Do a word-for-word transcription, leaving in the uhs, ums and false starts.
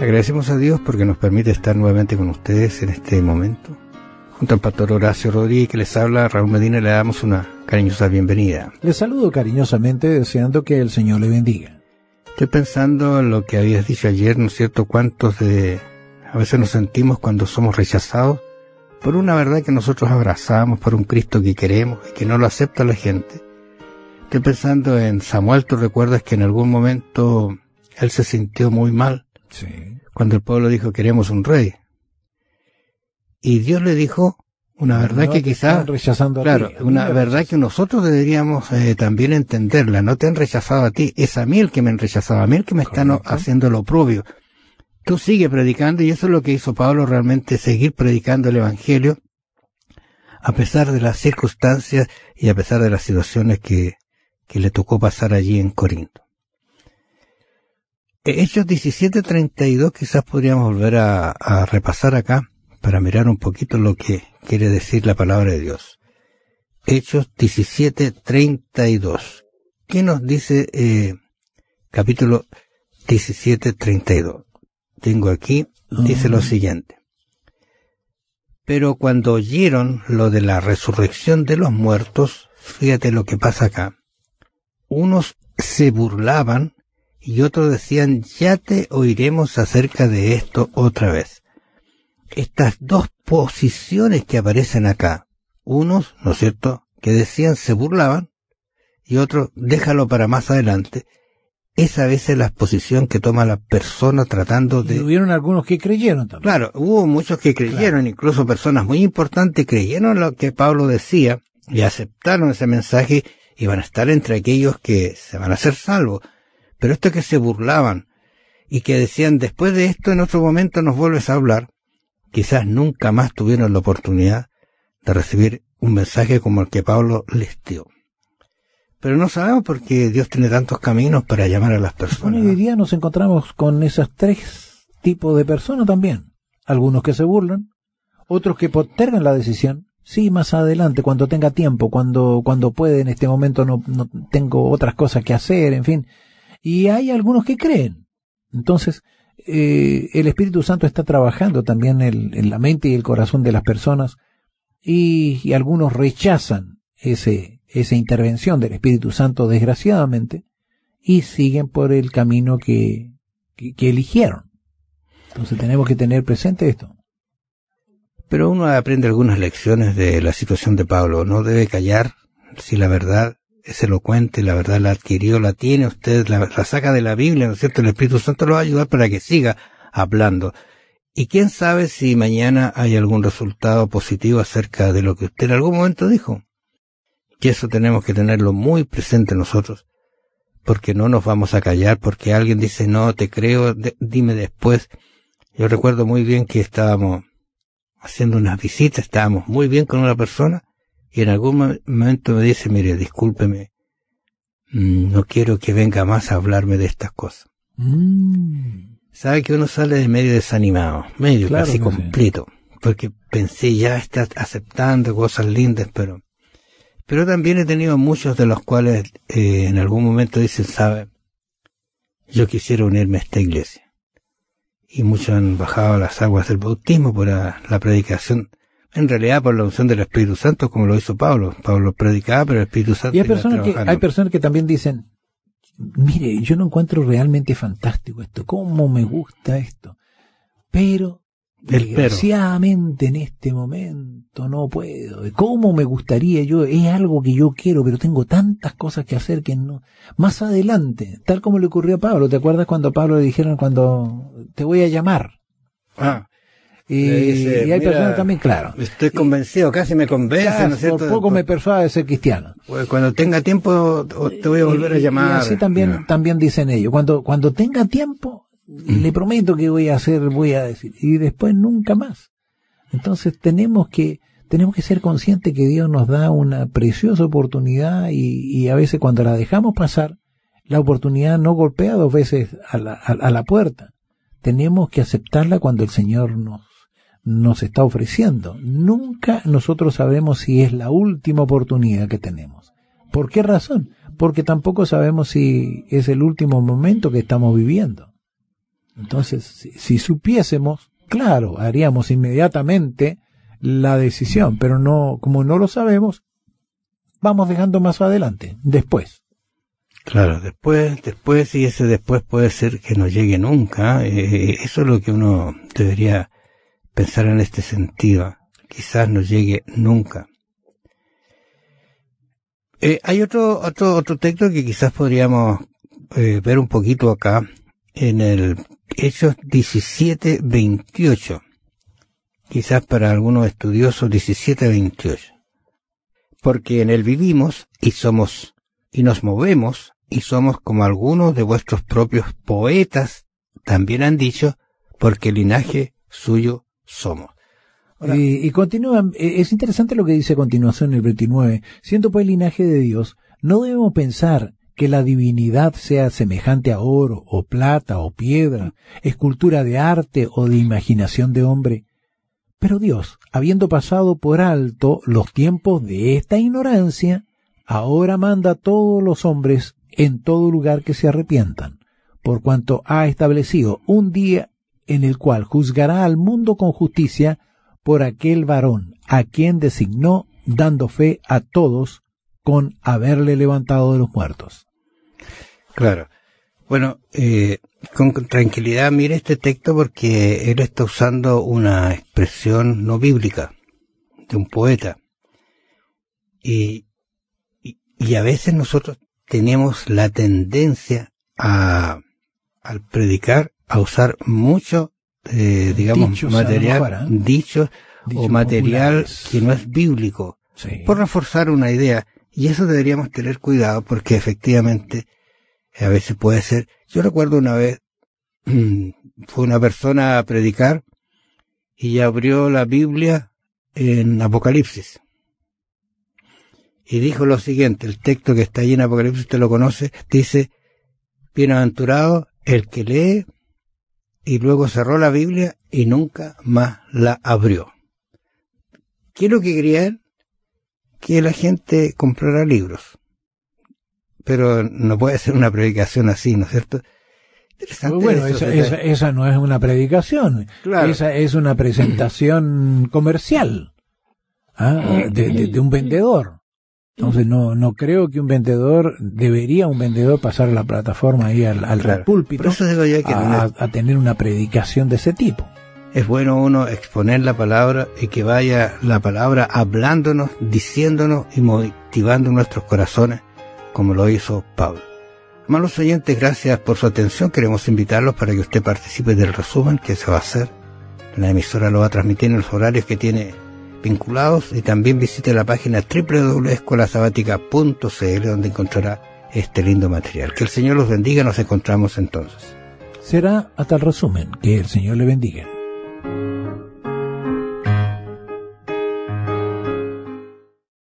Agradecemos a Dios porque nos permite estar nuevamente con ustedes en este momento. Junto al pastor Horacio Rodríguez que les habla, Raúl Medina, le damos una cariñosa bienvenida. Les saludo cariñosamente deseando que el Señor le bendiga. Estoy pensando en lo que habías dicho ayer, ¿no es cierto? Cuántos de... a veces nos sentimos cuando somos rechazados por una verdad que nosotros abrazamos, por un Cristo que queremos y que no lo acepta la gente. Estoy pensando en Samuel. Tú recuerdas que en algún momento él se sintió muy mal. Sí. Cuando el pueblo dijo queremos un rey. Y Dios le dijo una verdad no que quizás, rechazando a claro, ti, una verdad rechazan. Que nosotros deberíamos eh, también entenderla. No te han rechazado a ti, es a mí el que me han rechazado, a mí el que me Correcto. Están haciendo lo propio. Tú sigue predicando, y eso es lo que hizo Pablo realmente, seguir predicando el Evangelio, a pesar de las circunstancias y a pesar de las situaciones que, que le tocó pasar allí en Corinto. Hechos diecisiete treinta y dos quizás podríamos volver a, a repasar acá, para mirar un poquito lo que quiere decir la palabra de Dios. Hechos diecisiete treinta y dos. ¿Qué nos dice eh, capítulo diecisiete treinta y dos? Tengo aquí, dice lo siguiente. Pero cuando oyeron lo de la resurrección de los muertos, fíjate lo que pasa acá. Unos se burlaban y otros decían, ya te oiremos acerca de esto otra vez. Estas dos posiciones que aparecen acá, unos, ¿no es cierto?, que decían se burlaban, y otros, déjalo para más adelante, es a veces la posición que toma la persona tratando de... Y hubieron algunos que creyeron también. Claro, hubo muchos que creyeron, claro. Incluso personas muy importantes creyeron lo que Pablo decía, y aceptaron ese mensaje, y van a estar entre aquellos que se van a hacer salvos. Pero estos que se burlaban, y que decían, después de esto en otro momento nos vuelves a hablar, quizás nunca más tuvieron la oportunidad de recibir un mensaje como el que Pablo les dio. Pero no sabemos porque Dios tiene tantos caminos para llamar a las personas. Bueno, y hoy día nos encontramos con esos tres tipos de personas también. Algunos que se burlan, otros que postergan la decisión. Sí, más adelante, cuando tenga tiempo, cuando cuando puede, en este momento no, no tengo otras cosas que hacer, en fin. Y hay algunos que creen. Entonces, Eh, el Espíritu Santo está trabajando también el, en la mente y el corazón de las personas y, y algunos rechazan ese, esa intervención del Espíritu Santo desgraciadamente y siguen por el camino que, que, que eligieron. Entonces tenemos que tener presente esto. Pero uno aprende algunas lecciones de la situación de Pablo. No debe callar si la verdad es elocuente, la verdad la adquirió, la tiene usted, la, la saca de la Biblia, ¿no es cierto? El Espíritu Santo lo va a ayudar para que siga hablando. Y quién sabe si mañana hay algún resultado positivo acerca de lo que usted en algún momento dijo. Y eso tenemos que tenerlo muy presente nosotros, porque no nos vamos a callar, porque alguien dice, no, te creo, de, dime después. Yo recuerdo muy bien que estábamos haciendo unas visitas, estábamos muy bien con una persona, y en algún momento me dice, mire, discúlpeme, no quiero que venga más a hablarme de estas cosas. Mm. Sabe que uno sale de medio desanimado, medio claro casi completo, sí. Porque pensé, ya está aceptando cosas lindas, pero pero también he tenido muchos de los cuales eh, en algún momento dicen, sabe, yo quisiera unirme a esta iglesia. Y muchos han bajado las aguas del bautismo por la, la predicación. En realidad por la unción del Espíritu Santo, como lo hizo Pablo. Pablo predicaba, pero el Espíritu Santo y hay personas que hay personas que también dicen, mire, yo no encuentro realmente fantástico esto, cómo me gusta esto, pero el desgraciadamente en este momento no puedo, cómo me gustaría yo, es algo que yo quiero, pero tengo tantas cosas que hacer que no, más adelante, tal como le ocurrió a Pablo. ¿Te acuerdas cuando a Pablo le dijeron cuando te voy a llamar? Ah. Y, dice, y hay personas también, claro. Estoy convencido, casi me convence, claro, ¿no es cierto? Por poco me persuade de ser cristiano. Pues cuando tenga tiempo te voy a volver y, a llamar. Y así también, no. también dicen ellos. Cuando, cuando tenga tiempo, mm. le prometo que voy a hacer, voy a decir. Y después nunca más. Entonces tenemos que, tenemos que ser conscientes que Dios nos da una preciosa oportunidad y, y a veces cuando la dejamos pasar, la oportunidad no golpea dos veces a la, a, a la puerta. Tenemos que aceptarla cuando el Señor nos nos está ofreciendo. Nunca nosotros sabemos si es la última oportunidad que tenemos. ¿Por qué razón? Porque tampoco sabemos si es el último momento que estamos viviendo. Entonces, si, si supiésemos, claro, haríamos inmediatamente la decisión, pero no, como no lo sabemos, vamos dejando más adelante, después. Claro, después, después, y ese después puede ser que no llegue nunca. Eh, eso es lo que uno debería pensar en este sentido. Quizás no llegue nunca. Eh, hay otro, otro, otro texto que quizás podríamos eh, ver un poquito acá, en el Hechos diecisiete veintiocho. Quizás para algunos estudiosos diecisiete veintiocho. Porque en él vivimos y somos, y nos movemos, y somos como algunos de vuestros propios poetas también han dicho, porque linaje suyo somos. Ahora, y, y continúa, es interesante lo que dice a continuación en el veintinueve. Siendo pues linaje de Dios, no debemos pensar que la divinidad sea semejante a oro, o plata, o piedra, escultura de arte o de imaginación de hombre. Pero Dios, habiendo pasado por alto los tiempos de esta ignorancia, ahora manda a todos los hombres en todo lugar que se arrepientan, por cuanto ha establecido un día en el cual juzgará al mundo con justicia por aquel varón a quien designó, dando fe a todos con haberle levantado de los muertos. Claro. Bueno, eh, con tranquilidad mire este texto porque él está usando una expresión no bíblica de un poeta. Y, y, y a veces nosotros tenemos la tendencia a, al predicar, a usar mucho, eh, digamos, dichos material, mejor, ¿eh? dichos dichos o material populares que no es bíblico, sí, por reforzar una idea. Y eso deberíamos tener cuidado porque efectivamente a veces puede ser. Yo recuerdo una vez, fue una persona a predicar y abrió la Biblia en Apocalipsis. Y dijo lo siguiente, el texto que está ahí en Apocalipsis, usted lo conoce, dice, bienaventurado el que lee, y luego cerró la Biblia y nunca más la abrió. ¿Qué es lo que quería él? Que la gente comprara libros. Pero no puede ser una predicación así, ¿no es cierto? Interesante. Bueno, eso, esa, esa, esa no es una predicación, claro. Esa es una presentación comercial, ¿ah? de, de, de un vendedor. Entonces no no creo que un vendedor, debería un vendedor pasar a la plataforma ahí al, al claro. púlpito eso digo yo que a, a tener una predicación de ese tipo. Es bueno uno exponer la palabra y que vaya la palabra hablándonos, diciéndonos y motivando nuestros corazones, como lo hizo Pablo. Amados oyentes, gracias por su atención. Queremos invitarlos para que usted participe del resumen que se va a hacer. La emisora lo va a transmitir en los horarios que tiene vinculados, y también visite la página doble u doble u doble u punto escuela sabática punto c l donde encontrará este lindo material. Que el Señor los bendiga. Nos encontramos entonces. Será hasta el resumen. Que el Señor le bendiga.